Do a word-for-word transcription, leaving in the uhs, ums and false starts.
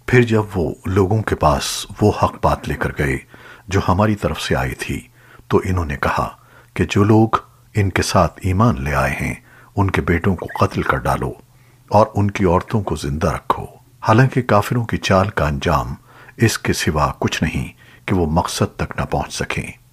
फिर जब वो लोगों के पास वो हक बात लेकर गए जो हमारी तरफ से आई थी, तो इन्होंने कहा कि जो लोग इनके साथ ईमान ले आए हैं उनके बेटों को कत्ल कर डालो और उनकी औरतों को जिंदा रखो। हालांकि काफिरों की चाल का अंजाम इसके सिवा कुछ नहीं कि वो मकसद तक न पहुंच सकें।